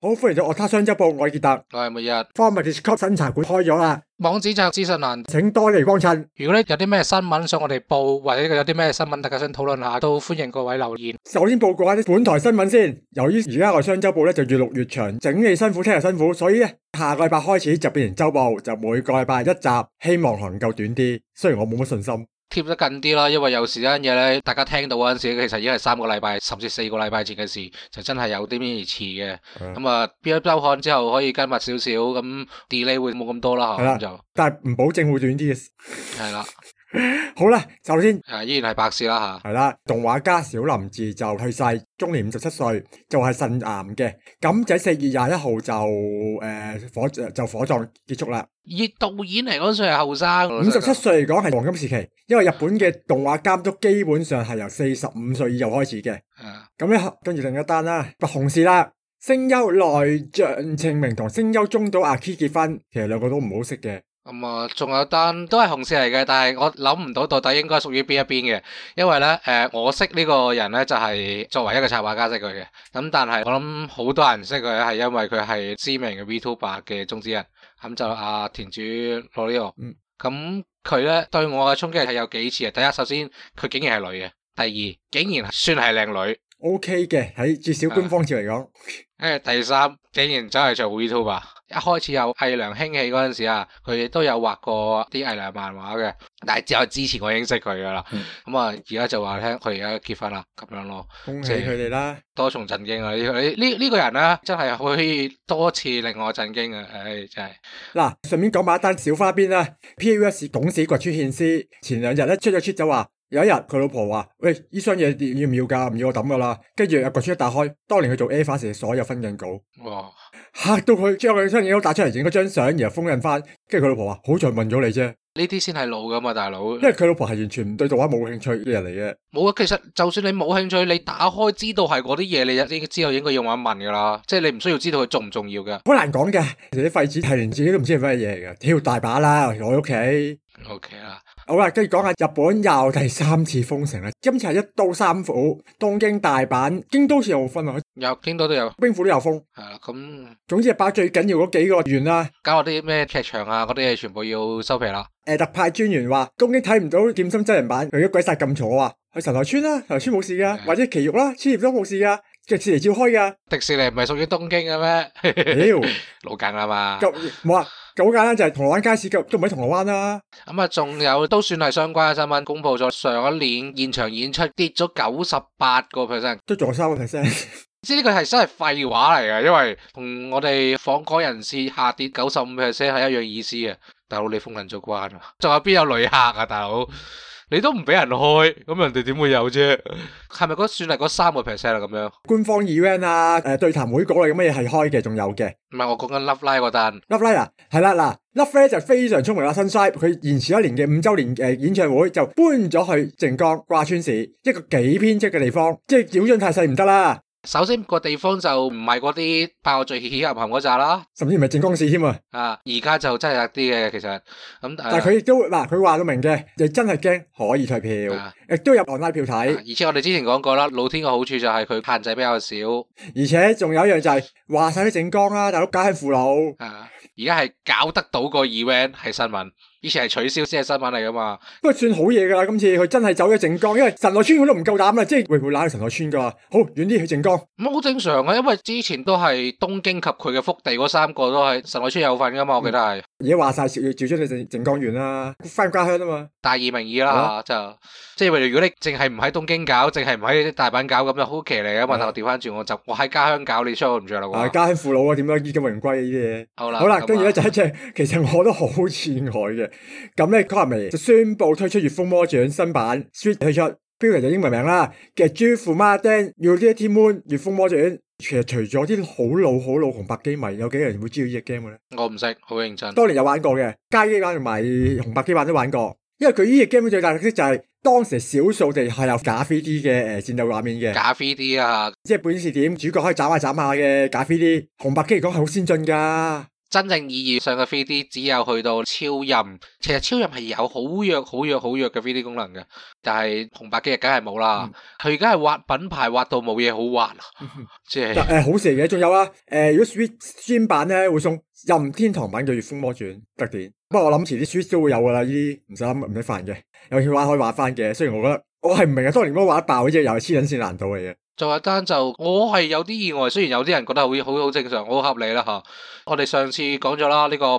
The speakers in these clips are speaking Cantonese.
好，歡迎到《樂他雙週報》，我係傑特， 我係每日 Format Discord 新茶館開咗啦， 網址就資訊欄， 請多嚟光顧。 如果你有啲咩新聞想我哋報，或者有啲咩新聞大家想討論下，都歡迎各位留言。 首先報告下啲本台新聞先。由於而家我雙週報咧就越錄越長，整理辛苦，聽日辛苦，所以咧下個禮拜開始就變成週報，就每個禮拜一集，希望能夠短啲。雖然我冇乜信心。 貼得近啲啦，因為有時呢樣嘢咧，大家聽到嗰陣時，其實已經係3個禮拜甚至4個禮拜前嘅事，就真係有啲咩遲嘅。咁啊，邊一週刊之後可以跟密少少，咁 delay 會冇咁多啦。 係啦， 就但係唔保證會短啲嘅。 係啦， 好啦，首先依然係白事啦嚇。 係啦，動畫家小林治就去世，終年57歲，就係腎癌嘅。咁就喺4月21號就火葬結束啦。 以導演嚟講，算係後生。 57歲嚟講係黃金時期，因為日本嘅動畫監督基本上係由45歲以後開始嘅。咁咧，跟住另一單啦，白紅事啦，聲優內象清明同聲優中島阿 K 結婚，其實兩個都唔好識嘅。 咁啊，仲有單都係紅事嚟嘅，但係我諗唔到底應該屬於邊一邊嘅，因為咧我識呢個人咧就係作為一個插畫家識佢嘅，咁但係我諗好多人識佢係因為佢係知名嘅 VTuber 嘅中之一，咁就阿田主羅呢個，咁佢咧對我嘅衝擊係有幾次嘅。第一，首先佢竟然係女嘅；第二，竟然算係靚女。 OK 嘅，喺至少官方照嚟講。 第三，竟然真係做 VTuber。一開始有藝良興起嗰陣時啊，佢亦都有畫過啲藝良漫畫嘅，但係只有之前我已經識佢噶啦。咁啊，而家就話聽佢而家結婚啦，咁樣咯。 恭喜佢哋啦！ 多重震驚啊！呢個人咧，真係可以多次令我震驚啊！真係。嗱， 順便講埋一單小花邊啦。PAS 董事堀川憲司前2日咧出咗出就話，有一日佢老婆話：喂，呢箱嘢要唔要㗎？唔要我抌㗎啦。跟住阿堀川一打開，當年佢做 Eva 時所有分鏡稿。哇！嚇到佢將佢箱嘢都打出嚟影咗張相，然後封印翻。跟住佢老婆話：好在問咗你啫。 呢啲先係路噶嘛，大佬。 因為佢老婆係完全對動畫冇興趣嘅人嚟嘅。 冇啊，其實就算你冇興趣，你打開知道係嗰啲嘢，你就知道應該要問一問噶啦。即係你唔需要知道佢重唔重要嘅。 好難講嘅，其實啲廢紙係連自己都唔知係咩嘢嚟嘅。挑大把啦，我屋企。 OK 啦。 好啦，跟住講下日本又第3次封城啦。今次係1都3府，東京、大阪、京都似有冇分啊？ 有，京都都有， 兵庫都有封。 係啦，咁總之係把最緊要嗰幾個縣啦。 搞啲咩劇場啊，嗰啲嘢全部要收皮啦。 特派專員話東京睇唔到劍心真人版，佢一鬼殺咁嘈啊！去神奈川啦，神奈川冇事噶，或者埼玉啦，千葉都冇事噶，迪士尼照開噶。 迪士尼唔係屬於東京嘅咩？ 屌， 老梗啦嘛。 冇啊，好簡單就係銅鑼灣街市都唔喺銅鑼灣啦。 咁啊，仲有都算係相關嘅新聞，公布咗上一年現場演出跌咗98%， 都仲有3%。 知呢個係真係廢話嚟嘅，因為同我哋訪港人士下跌95%係一樣意思嘅。大佬，你封緊咗關啊？仲有邊有旅客啊？大佬，你都唔俾人開，咁人哋點會有啫？係咪算係嗰3%啦？咁樣官方 event 啊，對談會嗰類咁嘅嘢係開嘅，仲有嘅。 唔係，我講緊 Love Live 嗰單。 Love Live 啊，係啦嗱，Love Live 就非常聰明啦，Sunshine 佢延遲1年嘅5週年演唱會就搬咗去靜岡掛川市，一個幾偏僻嘅地方，即係表象太細唔得啦。 首先個地方就唔係嗰啲爆最喜合嗰扎啦， 甚至唔係靜岡市添啊！ 而家就真係有啲嘅，其實咁但係佢亦都嗱，佢話到明嘅，你真係驚可以退票，亦都有 online 票睇。 而且我哋之前講過啦，露天嘅好處就係佢限制比較少， 而且仲有一樣就係話晒啲靜岡啦，大佬家鄉父老。 而家係搞得到個 event 係新聞，以前係取消先係新聞嚟噶嘛。 不過算好嘢噶啦，今次佢真係走咗靜岡，因為神奈川佢都唔夠膽啦，即係會唔會拉去神奈川噶？好遠啲去靜岡， 咁好正常啊，因為之前都係東京及佢嘅福地嗰3個都係神奈川有份噶嘛，我記得係。 而家話晒要照出去靜岡縣啦，翻家鄉啊嘛。 大義名義啦就即係如果你淨係唔喺東京搞，淨係唔喺大阪搞，咁就好騎呢啊嘛。但我調翻轉，我喺家鄉搞，你出唔着啦喎。 家鄉父老啊，點樣衣錦榮歸呢啲嘢？ 好啦， 跟住咧就一隻，其實我都好意外嘅。咁咧，Konami就宣布推出《月風魔傳》新版 Switch 推出，標題就英文名啦，嘅《朱富媽丁 Unity Moon 月風魔傳》。其實除咗啲好老紅白機迷，有幾個人會知道呢隻 game 嘅咧？ 我唔識，好認真。 當年有玩過嘅，街機版同埋紅白機版都玩過。因為佢呢隻 game 最大特色就係當時少數地係有假 3D 嘅戰鬥畫面嘅。 假 3D 啊！ 即係本事點主角可以斬下嘅假 3D，紅白機嚟講係好先進噶。 真正意義上嘅 3D 只有去到超任，其實超任係有好弱嘅 3D 功能嘅，但係紅白機梗係冇啦。佢而家係挖品牌挖到冇嘢好挖，即係好事嚟嘅。仲有啊，如果 Switch 專版咧會送任天堂版嘅《逆風魔傳》特典，不過我諗遲啲 Switch 都會有噶啦，呢啲唔使煩嘅，有興趣玩可以玩翻嘅。雖然我覺得我係唔明啊，當年嗰個玩爆呢隻又係黐撚線難度嚟嘅。 仲有單就我係有啲意外，雖然有啲人覺得好正常，好合理啦嚇。我哋上次講咗啦，呢個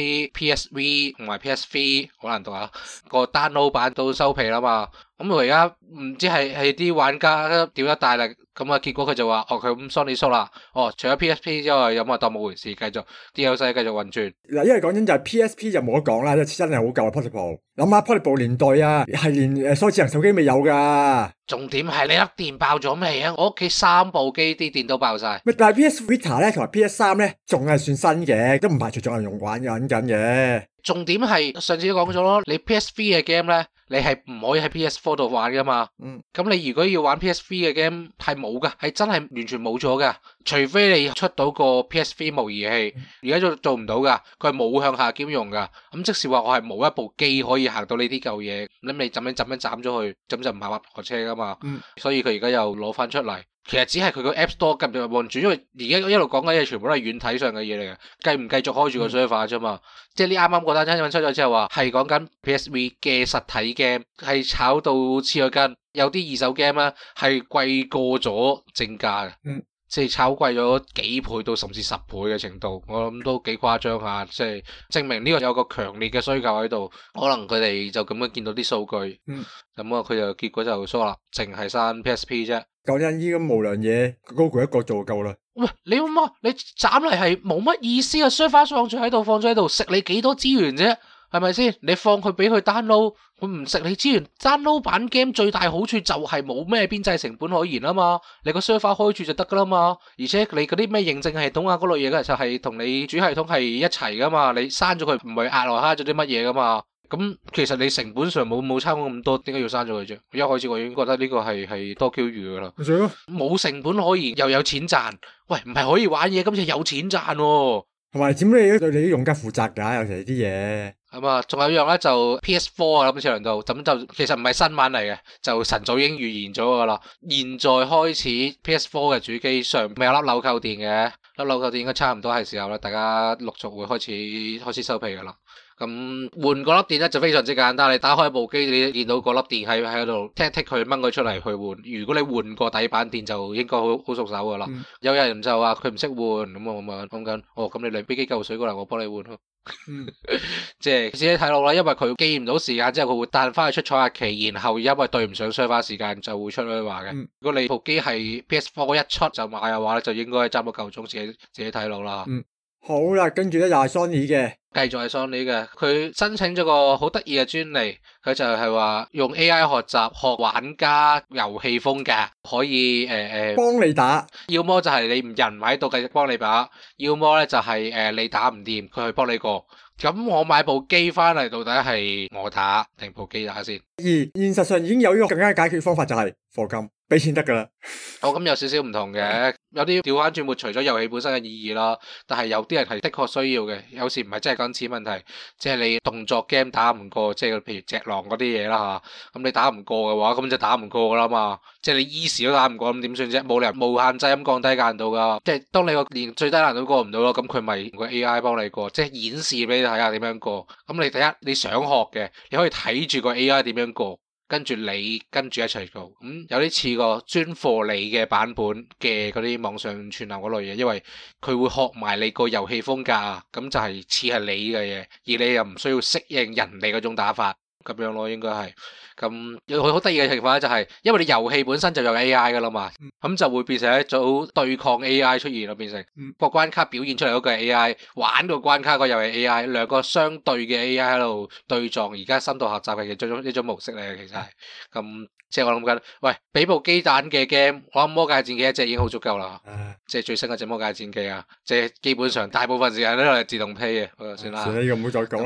PSP、PSV 同埋 PSV 好難讀啊，個 download 版都收皮啦嘛。咁我而家唔知係啲玩家屌得大力，咁啊結果佢就話佢咁 Sony 縮啦，除咗 PSP 之外，有冇當冇回事，繼續 DLC 繼續運轉。 嗱，因為講真就係 PSP 就冇得講啦，真係好舊啊 Portable。諗下 Portable 年代啊，係連所有智能手機未有噶。 重點係你粒電爆咗未啊？我屋企3部機啲電都爆晒。 但係 PS Vita 咧同埋 PS3 咧仲係算新嘅，都唔排除仲有人用玩緊嘅。 重點係上次都講咗咯，你 PSV 嘅 game 咧，你係唔可以喺 PS4 度玩噶嘛。咁你如果要玩 PSV 嘅 game 係冇噶，係真係完全冇咗噶，除非你出到個 PSV 模擬器，而家做唔到噶，佢係冇向下兼容噶。咁即是話我係冇一部機可以行到呢啲舊嘢，咁你咁樣斬咗佢，咁就唔係滑駁車噶嘛。所以佢而家又攞翻出嚟。其實只係佢個 App Store 撳入望住，因為而家一路講緊嘢全部都係軟體上嘅嘢嚟嘅，繼唔繼續開住個 server 啫嘛。即係呢啱啱嗰單新聞出咗之後話，係講緊 PSV 嘅實體 game 係炒到黐咗筋，有啲二手 game 咧係貴過咗正價嘅。即係炒貴咗幾倍到甚至10倍嘅程度，我諗都幾誇張下，即係證明呢個有個強烈嘅需求喺度，可能佢哋就咁樣見到啲數據，咁啊佢就結果就縮啦，淨係刪 PSP 啫。 講真，依咁無良嘢，Google 一個做夠啦。 喂，你諗你斬嚟係冇乜意思啊 server 放咗喺度，食你幾多資源啫？係咪先？你放佢俾佢 download，佢唔食你資源。download 版 game 最大好處就係冇咩邊際成本可言啊嘛，你個 server 開住就得噶啦嘛。而且你嗰啲咩認證系統啊嗰類嘢嘅就係同你主系統係一齊噶嘛，你刪咗佢唔係額外蝦咗啲乜嘢噶嘛。咁其實你成本上冇差咁多，點解要刪咗佢啫？一開始我已經覺得呢個係多 Q 餘噶啦，冇成本可言又有錢賺。喂，唔係可以玩嘢，今次有錢賺喎。 同埋點你對你啲用家負責㗎？有時啲嘢咁啊，仲有一樣咧就 PS4 啊，今次輪到咁就其實唔係新聞嚟嘅，就晨早已經預言咗㗎啦。現在開始 PS4 嘅主機上咪有粒紐扣電嘅，粒紐扣電應該差唔多係時候啦，大家陸續會開始收皮㗎啦。咁換嗰粒電咧就非常之簡單，你打開部機，你見到嗰粒電喺度剔佢掹佢出嚟去換。如果你換過底板電就應該好熟手噶啦。有人就話佢唔識換，咁我咪講緊，咁你嚟飛機救水過嚟，我幫你換咯。即係自己睇落啦，因為佢記唔到時間之後，佢會彈翻去出廠日期，然後因為對唔上 server 時間就會出去話嘅。如果你部機係 PS4 一出就買嘅話咧，就應該差唔多夠鐘，自己睇落啦。 好啦，跟住咧又係 Sony 嘅， 繼續係 Sony 嘅，佢申請咗個好得意嘅專利，佢就係話用 AI 學玩家遊戲風格，可以幫你打， 要麼就係你人唔喺度繼續幫你打，要麼咧就係你打唔掂，佢去幫你過。咁我買部機翻嚟，到底係我打定部機打先？ 而現實上已經有呢個更加解決方法，就係課金，俾錢得噶啦。 咁有少少唔同嘅，有啲調翻轉抹除咗遊戲本身嘅意義啦，但係有啲人係的確需要嘅，有時唔係真係講錢問題，即係你動作 game 打唔過，即係譬如隻狼嗰啲嘢啦嚇，咁你打唔過嘅話，咁就打唔過噶啦嘛，即係你 easy 都打唔過，咁點算啫？冇理由無限制咁降低難度噶，即係當你連最低難度過唔到咯，咁佢咪用個 AI 幫你過，即係演示俾你睇下點樣過。咁你第一你想學嘅，你可以睇住個 AI 點樣過。跟住你跟住一齊做，有啲似個專課你嘅版本嘅嗰啲網上串流嗰類嘢，因為佢會學埋你個遊戲風格啊，咁就係似係你嘅嘢，而你又唔需要適應人哋嗰種打法，咁樣咯，應該係。咁有好得意嘅情況咧，就係因為你遊戲本身就有 AI 噶啦嘛，咁就會變成一組對抗 AI 出現咯，變成個關卡表現出嚟嗰個係 AI，玩個關卡個又係 AI，兩個相對嘅 AI 喺度對撞，而家深度學習嘅其中一種模式嚟嘅，其實係咁。即係我諗緊，喂，俾部機彈嘅 game，我諗魔界戰記一隻已經好足夠啦，即係最新嗰隻魔界戰記啊，即係基本上大部分時間都係自動 play 嘅，算啦。算啦， 呢個唔好再講啦。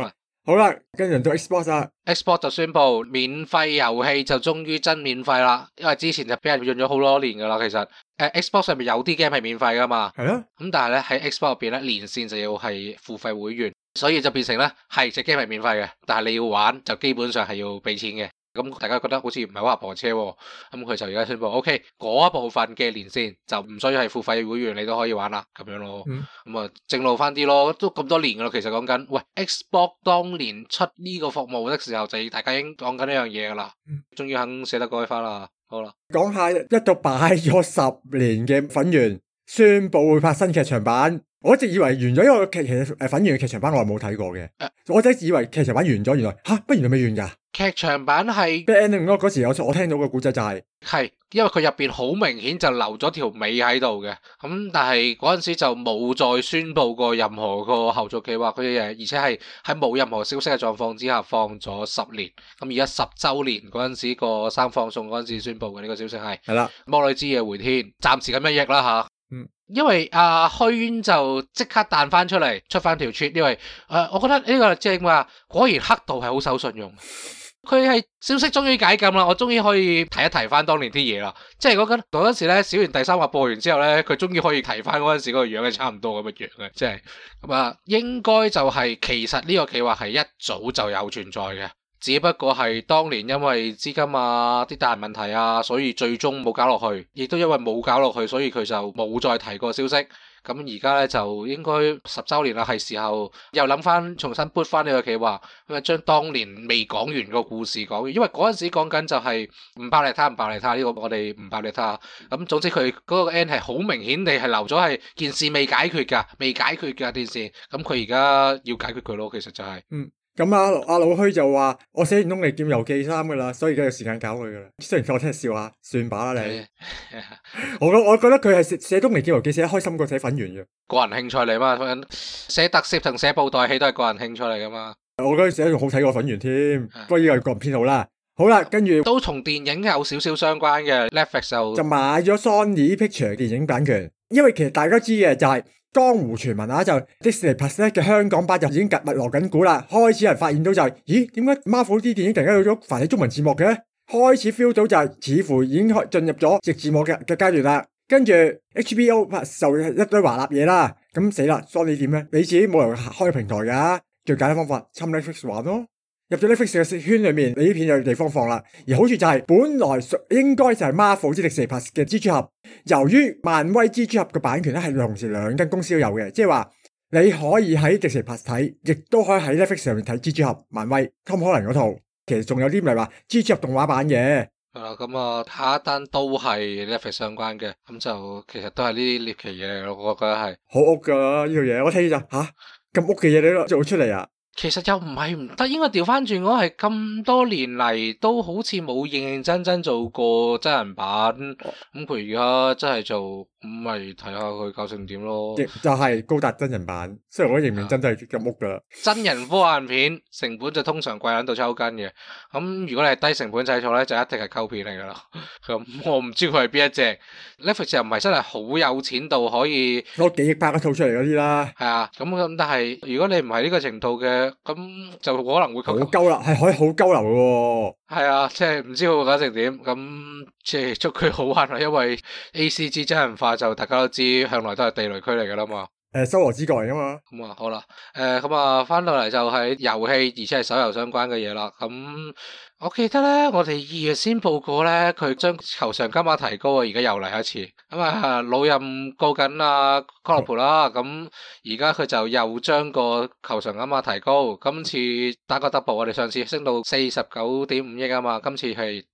好啦，跟住到 Xbox 啊 Xbox 就宣布免費遊戲就終於真免費啦，因為之前就俾人用咗好多年噶啦，其實Xbox 上面有啲 game 係免費噶嘛， 係啊， 咁但係咧喺 Xbox 入邊咧連線就要係付費會員，所以就變成咧係隻 game 係免費嘅，但係你要玩就基本上係要俾錢嘅。咁大家覺得好似唔係好合婆車喎，咁佢就而家宣布 OK 嗰一部分嘅連線就唔需要係付費會員你都可以玩啦，咁樣咯。咁啊正路翻啲咯，都咁多年噶啦，其實講緊喂 Xbox 當年出呢個服務的時候就大家已經講緊呢樣嘢噶啦，終於肯捨得改翻啦。好啦， 講下一度擺咗10年嘅粉圓宣布會拍新劇場版，我一直以為完咗，因為其實粉圓嘅劇場版我係冇睇過嘅，我一直以為劇場版完咗，原來不原來未完噶。 劇場版係 bad ending 咯，嗰時我聽到個故仔就係因為佢入邊好明顯就留咗條尾喺度嘅，咁但係嗰陣時就冇再宣布過任何個後續計劃，佢而且係喺冇任何消息嘅狀況之下放咗10年，咁而家10週年嗰陣時個生放送嗰陣時宣布嘅呢個消息係啦， 魔女之夜回天，暫時咁樣譯啦吓。因為虛就即刻彈翻出嚟出翻條 tweet， 因為我覺得呢個正話果然黑道係好守信用。佢係消息終於解禁啦，我終於可以提一提翻當年啲嘢啦。即係嗰陣時咧，小圓第3話播完之後咧，佢終於可以提翻嗰陣時嗰個樣係差唔多咁嘅樣嘅，即係咁啊。應該就係其實呢個企劃係一早就有存在嘅，只不過係當年因為資金啊啲大問題啊，所以最終冇搞落去，亦都因為冇搞落去，所以佢就冇再提過消息。咁而家咧就應該10週年啦，係時候又諗翻重新撥翻呢個企劃，咁啊將當年未講完個故事講完，因為嗰陣時講緊就係唔爆利他唔爆利他呢個我哋唔爆利他，咁總之佢嗰個 end 係好明顯地係留咗係件事未解決㗎件事，咁佢而家要解決佢咯，其實就係。 咁阿老虛就話我寫完東尼劍遊記3噶啦，所以而家有時間搞佢噶啦。雖然我聽笑下，算把啦你。我覺得佢係寫東尼劍遊記寫得開心過寫粉圓嘅。 個人興趣嚟嘛，寫特攝同寫布袋戲都係個人興趣嚟噶嘛。 我覺得寫得仲好睇過粉圓添，不過呢個係個人偏好啦。好啦，跟住都同電影有少少相關嘅 Netflix 就買咗 Sony Pictures 電影版權，因為其實大家知嘅就係江湖傳聞啊，就迪士尼 Plus 嘅香港版就已經密鑼緊鼓啦，開始有人發現到就係，咦，點解 Marvel 啲電影突然間有咗繁體中文字幕嘅？開始 feel 到就係似乎已經進入咗直字幕嘅階段啦。跟住 HBO 就一堆華納嘢啦，咁死啦 Sony 點咧？你自己冇人開平台噶，最簡單方法侵 Netflix 玩咯。入咗 Netflix 嘅圈裏面，你呢片有地方放啦。而好處就係本來應該就係 Marvel 之迪士尼 Plus 嘅蜘蛛俠，由於漫威蜘蛛俠嘅版權咧係同時兩間公司都有嘅，即係話你可以喺迪士尼 Plus 睇，亦都可以喺 Netflix 上面睇蜘蛛俠漫威 Tom Holland 嗰套。其實仲有啲唔係話蜘蛛俠動畫版嘅。 係啦，咁啊下一單都係 Netflix 相關嘅，咁就其實都係呢啲獵奇嘢嚟，我覺得係好屋噶呢套嘢，我聽就咁屋嘅嘢你都做出嚟啊！ 其實又唔係唔得，應該調翻轉，我係咁多年嚟都好似冇認認真真做過真人版，咁佢而家真係做，咁咪睇下佢搞成點咯。 就係高達真人版，雖然我認認真真係咁屋噶啦。 真人科幻片成本就通常貴喺度抽筋嘅，咁如果你係低成本製作咧，就一定係溝片嚟噶啦。咁我唔知佢係邊一隻 Netflix 又唔係真係好有錢到可以攞幾億拍一套出嚟嗰啲啦。 係啊，咁但係如果你唔係呢個程度嘅。咁就可能會好鳩啦，係可以好鳩流嘅喎。 係啊，即係唔知會搞成點，咁即係祝佢好玩啦。因為 ACG 真人化就大家都知，向來都係地雷區嚟噶啦嘛。修羅之國嚟噶嘛。 咁啊好啦，咁啊翻到嚟就係遊戲，而且係手遊相關嘅嘢啦。咁我記得咧，我哋2月先報過咧，佢將球場金額提高啊，而家又嚟一次。咁啊，老任告緊啊 Call 啦，咁而家佢就又將個球場金額提高。今次打個 double，我哋上次升到49.5億啊嘛，今次係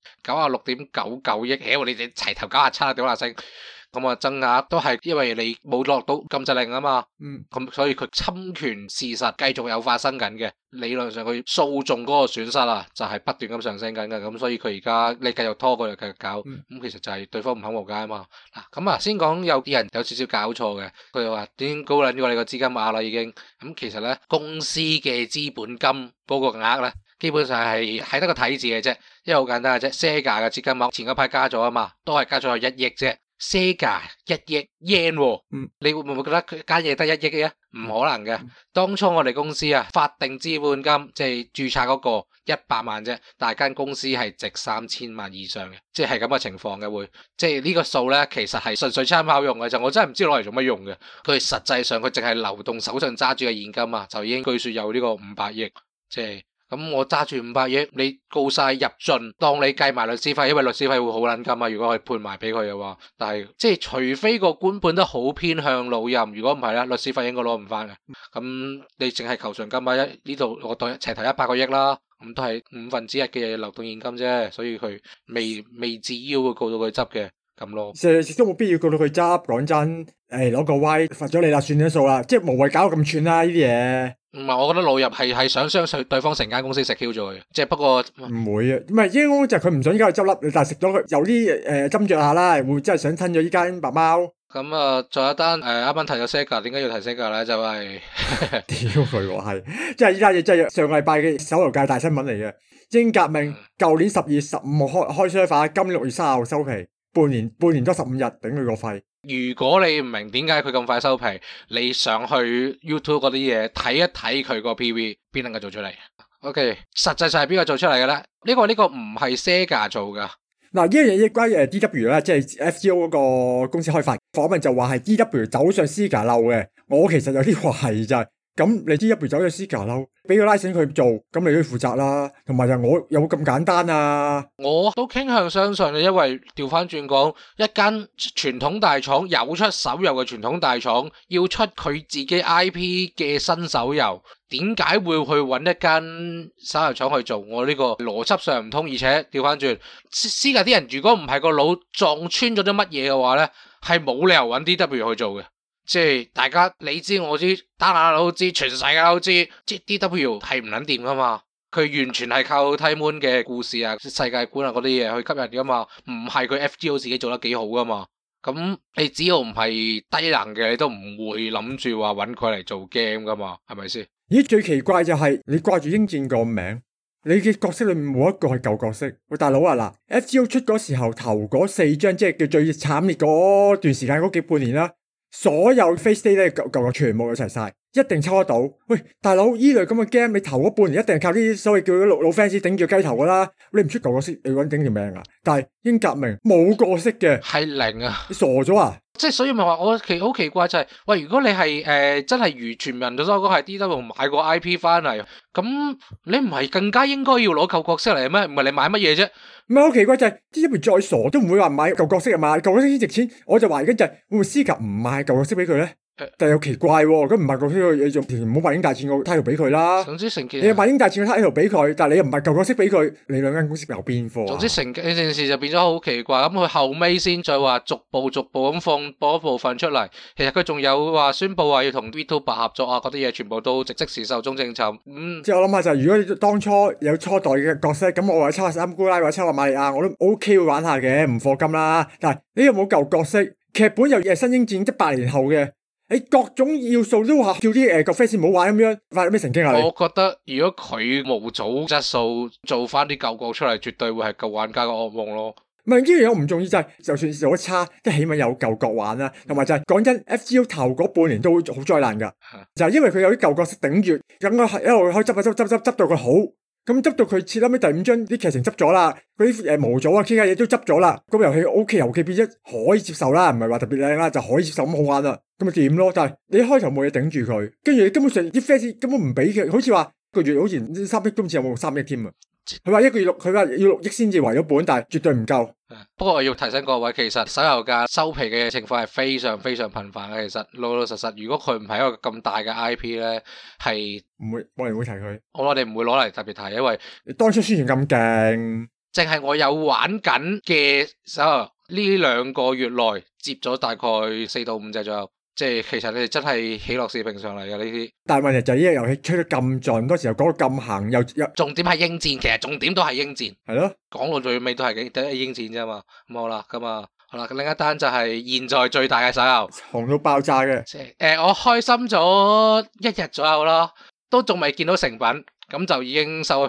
96.99億。你哋齊頭97啦，屌啦聲。咁啊，增額都係因為你冇落到禁制令啊嘛，咁所以佢侵權事實繼續有發生緊嘅，理論上佢訴訟嗰個損失啊，就係不斷咁上升緊嘅，咁所以佢而家你繼續拖佢就繼續搞，咁其實就係對方唔肯和解啊嘛。嗱，咁啊先講有啲人有少少搞錯嘅，佢話點高撚咗你個資金額啦已經，咁其實咧公司嘅資本金嗰個額咧，基本上係得個睇字嘅啫，因為好簡單嘅啫，Sega 嘅資金額前嗰排加咗啊嘛，都係加咗1億啫。 Sega 1億 yen 喎，你會唔會覺得佢間嘢得1億嘅？唔可能嘅。當初我哋公司啊，法定資本金即係註冊嗰個100萬啫，但係間公司係值3000萬以上嘅，即係咁嘅情況嘅會，即係呢個數咧其實係純粹參考用嘅，就我真係唔知攞嚟做乜用嘅。佢實際上佢淨係流動手上揸住嘅現金啊，就已經據說有呢個500億，即係。咁我揸住500億，你告晒入盡，當你計埋律師費，因為律師費會好撚金啊。如果可以判埋俾佢嘅話，但係即係除非個官判得好偏向老任，如果唔係咧，律師費應該攞唔翻嘅。咁你淨係求償金啊，呢度我當齊頭100個億啦，咁都係1/5嘅流動現金啫，所以佢未至於會告到佢執嘅咁咯。 其實都冇必要告到佢執，講真，攞個威罰咗你啦，算咗數啦，即係無謂搞到咁串啦呢啲嘢。 唔係，我覺得老入係想相信對方成間公司食 Q 咗佢，即係不過唔會啊，唔係應該就係佢唔想依家去執笠，但係食咗佢有啲斟酌下啦，會真係想吞咗依間白貓。 咁啊，仲有一單啱啱提咗 Sega， 點解要提 Sega 咧？就係屌佢喎，係即係依家嘢真係上個禮拜嘅手遊界大新聞嚟嘅。英革命舊年12月15號開 server，今年6月30號收皮，半年多15日，頂佢個肺。 如果你唔明點解佢咁快收皮，你上去 YouTube 嗰啲嘢睇一睇佢個 PV， 邊能夠做出嚟 ？OK， 實際上係邊個做出嚟嘅咧？呢個唔係 Sega 做噶。 嗱，呢樣嘢關於DW 啦，即係 FGO 嗰個公司開發訪問就話係 DW 走上 Sega 漏嘅，我其實有啲懷疑就係。咁你 DW 走咗 Sega 咯，俾個 license 佢做，咁你都要負責啦。同埋就我有冇咁簡單啊？我都傾向相信嘅，因為調翻轉講，一間傳統大廠有出手遊嘅傳統大廠，要出佢自己 IP 嘅新手遊，點解會去揾一間手遊廠去做？我呢個邏輯上唔通，而且調翻轉，Sega 啲人如果唔係個腦撞穿咗啲乜嘢嘅話咧，係冇理由揾 DW 去做嘅。即係大家你知我知，打打都知，全世界都知，即係 DW 係唔撚掂噶嘛？佢完全係靠 Timon 嘅故事啊、世界觀啊嗰啲嘢去吸引噶嘛，唔係佢 FGO 自己做得幾好噶嘛？咁你只要唔係低能嘅，你都唔會諗住話揾佢嚟做 game 噶嘛？係咪先？ 咦，最奇怪就係你掛住英戰個名，你嘅角色裏面冇一個係舊角色。喂，大佬啊，嗱 FGO 出嗰時候頭嗰4張，即係叫最慘烈嗰段時間嗰幾半年啦。所有 face day 咧舊全部一齊晒，一定抽得到。喂，大佬，依類咁嘅 game，你頭嗰半年一定係靠啲所謂叫老 fans 頂住雞頭噶啦。你唔出舊角色，你搵頂條命啊！但係英革命冇角色嘅， 係零啊！ 你傻咗啊！ 即係所以咪話我好奇怪就係，喂，如果你係真係如全民所講係 DW 買個 IP 翻嚟，咁你唔係更加應該要攞舊角色嚟咩？唔係你買乜嘢啫？ 唔係好奇怪就係 DW 再傻都唔會話買舊角色啊，買舊角色先值錢。我就懷疑緊就係會唔會Sega唔買舊角色俾佢咧？但係又奇怪喎，咁唔係舊角色你仲唔好賣英大戰個 title 俾佢啦？總之成件，你賣英大戰個 title 俾佢，但係你又唔係舊角色俾佢，你兩間公司有邊科啊？總之成件事就變咗好奇怪。咁佢後尾先再話逐步咁放播一部分出嚟。其實佢仲有話宣佈話要同 VTuber 合作啊，嗰啲嘢全部都即時壽終正寢。即係我諗下就係，如果你當初有初代嘅角色，咁我話抽下三姑奶或者抽下瑪利亞，我都 OK 會玩下嘅，唔課金啦。但係你又冇舊角色，劇本又係新英戰100年後嘅。你各種要素都話叫啲個 fans 唔好玩咁樣，發有咩神經啊？我覺得如果佢模組質素做翻啲舊角出嚟，絕對會係舊玩家嘅噩夢咯。唔係呢樣嘢唔重要，就係就算做得差，都起碼有舊角玩啦。同埋就係講真 ，FGO 頭嗰半年都好災難噶，就係因為佢有啲舊角色頂住，咁我一路可以執到佢好。咁執到佢切啱尾第5章啲劇情執咗啦，嗰啲模組啊，其他嘢都執咗啦，咁遊戲 OK，遊戲變咗可以接受啦，唔係話特別靚啦，就可以接受咁好玩啦，咁咪點咯？但係你一開頭冇嘢頂住佢，跟住你根本上啲 fans 根本唔俾佢，好似話個月好似3億，今次有冇3億添啊？佢話佢話要6億先至為咗本，但係絕對唔夠。不過我要提醒各位，其實手遊界收皮嘅情況係非常非常頻繁嘅。其實老實，如果佢唔係一個咁大嘅 IP 咧，係唔會冇人會提佢。我哋唔會攞嚟特別提，因為你當初宣傳咁勁，淨係我有玩緊嘅手遊呢2個月內接咗大概4到5隻左右。即係其實你哋真係喜樂是平常嚟嘅呢啲，但係問題就係呢個遊戲吹得咁盡，多時候講到咁行，又重點係英戰，其實重點都係英戰，係咯，講到最尾都係英戰啫嘛。咁好啦，好啦，另一單就係現在最大嘅手遊，紅到爆炸嘅。我開心咗1日左右啦，都仲未見到成品，咁就已經收咗皮啦。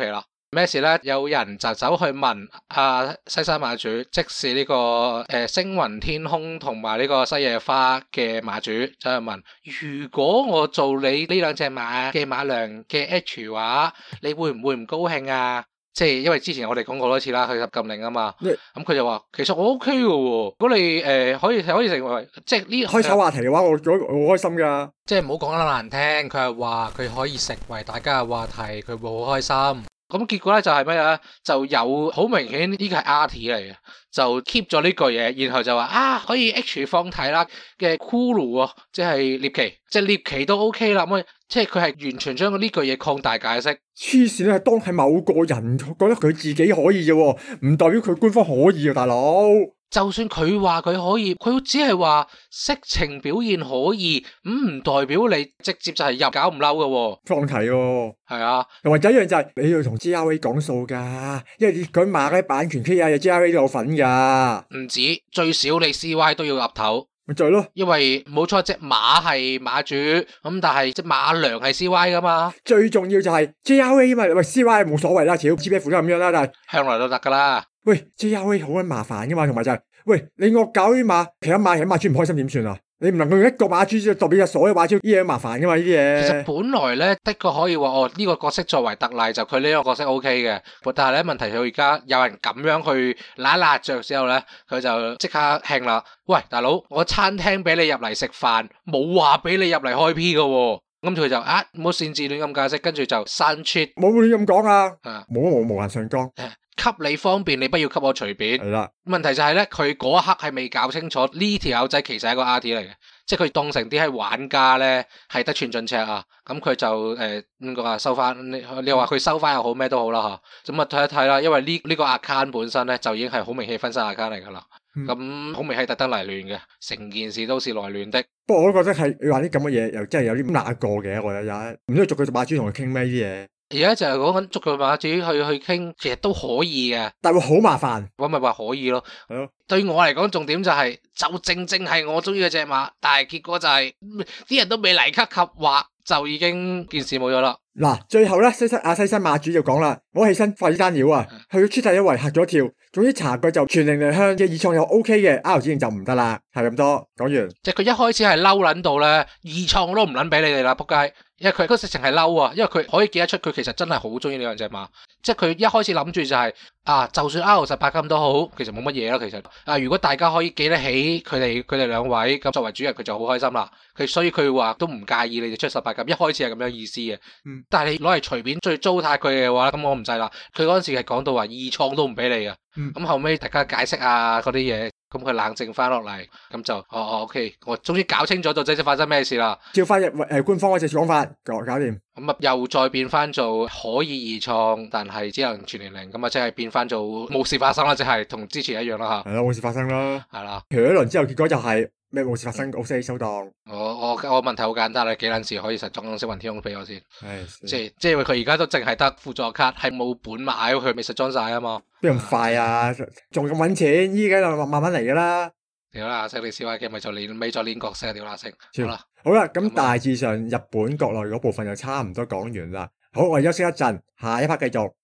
咩事咧？有人就走去問西山馬主，即是呢個星雲天空同埋呢個西野花嘅馬主，走去問：如果我做你呢兩隻馬嘅馬娘嘅 H 話，你會唔會唔高興啊？即係因為之前我哋講過多次啦，佢禁令啊嘛，咁佢就話其實我 OK 嘅喎，如果你可以成為即係呢開炒話題嘅話，我開心噶。 即係唔好講得難聽，佢係話佢可以成為大家嘅話題，佢會好開心。咁結果咧就係咩咧？就有好明顯呢個係 art 嚟嘅，就 keep 咗呢句嘢，然後就話可以 H 放題啦嘅 cool 喎，即係獵奇，即係獵奇都 OK 啦。咁即係佢係完全將呢句嘢擴大解釋。 黐線咧，係當係某個人覺得佢自己可以啫，唔代表佢官方可以啊，大佬。 就算佢話佢可以，佢只係話色情表現可以，唔代表你直接就係入搞唔嬲嘅。 放題喎， 係啊。 又或者一樣就係你要同 GRA 講數噶，因為你嗰馬嘅版權 K 啊，GRA 都有份噶。 唔止，最少你 CY 都要岌頭。 咪就係咯， 因為冇錯，隻馬係馬主，咁但係隻馬娘係 CY 噶嘛。 最重要就係 GRA 嘛，喂 CY 冇所謂啦，只要 GPF 都咁樣啦，但係向來都得噶啦。 喂 GRA 好鬼麻煩噶嘛，同埋就係喂你惡搞啲馬，其他馬主唔開心點算啊？你唔能夠用一個馬主就代表所有馬主，呢嘢麻煩噶嘛呢啲嘢。 其實本來咧的確可以話呢個角色作為特例就佢呢個角色 OK 嘅，但係咧問題佢而家有人咁樣去揦着之後咧，佢就即刻興啦。喂，大佬，我餐廳俾你入嚟食飯，冇話俾你入嚟開 P 噶喎。咁佢就唔好擅自亂咁解釋，跟住就刪 cheat， 冇亂咁講啊，冇無限上綱。 給你方便，你不要給我隨便。 係啦， 問題就係咧，佢嗰一刻係未搞清楚呢條友仔其實係一個 art 嚟嘅，即係佢當成啲係玩家咧，係得寸進尺啊。咁佢就點講啊？收翻你話佢收翻又好咩都好啦嚇。咁睇一睇啦，因為呢個 account 本身咧就已經係好明顯分身 account 嚟㗎啦。咁好明顯係特登嚟亂嘅，成件事都是來亂的。 不過我都覺得係你話啲咁嘅嘢，又真係有啲難過嘅。我覺得唔知逐句馬主同佢傾咩啲嘢。 而家就係講緊捉佢馬主去傾，其實都可以嘅， 但會好麻煩。 我咪話可以咯。 係咯。 對我嚟講，重點就係就正係我中意嘅隻馬，但係結果就係啲人都未嚟及劃，就已經件事冇咗啦。 嗱，最後咧，西山馬主就講啦，我起身發呢單料啊，去咗出第一圍嚇咗一跳，總之查佢就全力嚟向嘅二創又 OK 嘅，R 指定就唔得啦，係咁多講完。即係佢一開始係嬲撚到咧，二創都唔撚俾你哋啦，仆街！因為佢嗰直情係嬲啊，因為佢可以記得出佢其實真係好中意呢兩隻馬，即係佢一開始諗住就係就算 R18咁都好，其實冇乜嘢咯。其實如果大家可以記得起佢哋兩位，咁作為主人佢就好開心啦。所以佢話都唔介意你哋出18禁，一開始係咁樣意思嘅。但係你攞嚟隨便最糟蹋佢嘅話，咁我唔制啦。佢嗰陣時係講到話二創都唔俾你嘅，咁後尾大家解釋嗰啲嘢。咁佢冷靜翻落嚟，咁就OK，我終於搞清楚到底發生咩事啦。 照翻官方嗰隻講法，搞掂。 咁又再變翻做可以二創，但係只能全年齡，咁即係變翻做冇事發生啦，即係同之前一樣啦吓。 係啦，冇事發生啦。係啦。其實一輪之後結果就係咩冇事發生，OK收檔。我問題好簡單啦，幾撚時可以實裝星雲天空俾我先？即係因為佢而家都淨係得輔助卡，係冇本買，佢未實裝晒啊嘛。 邊咁快啊？仲咁搵錢？依家就慢慢嚟噶啦。 屌啦，阿星你CY嘅咪就練角色，屌啦星。 好啦，咁大致上日本國內嗰部分就差唔多講完啦。好，我哋休息一陣，下一 part 繼續。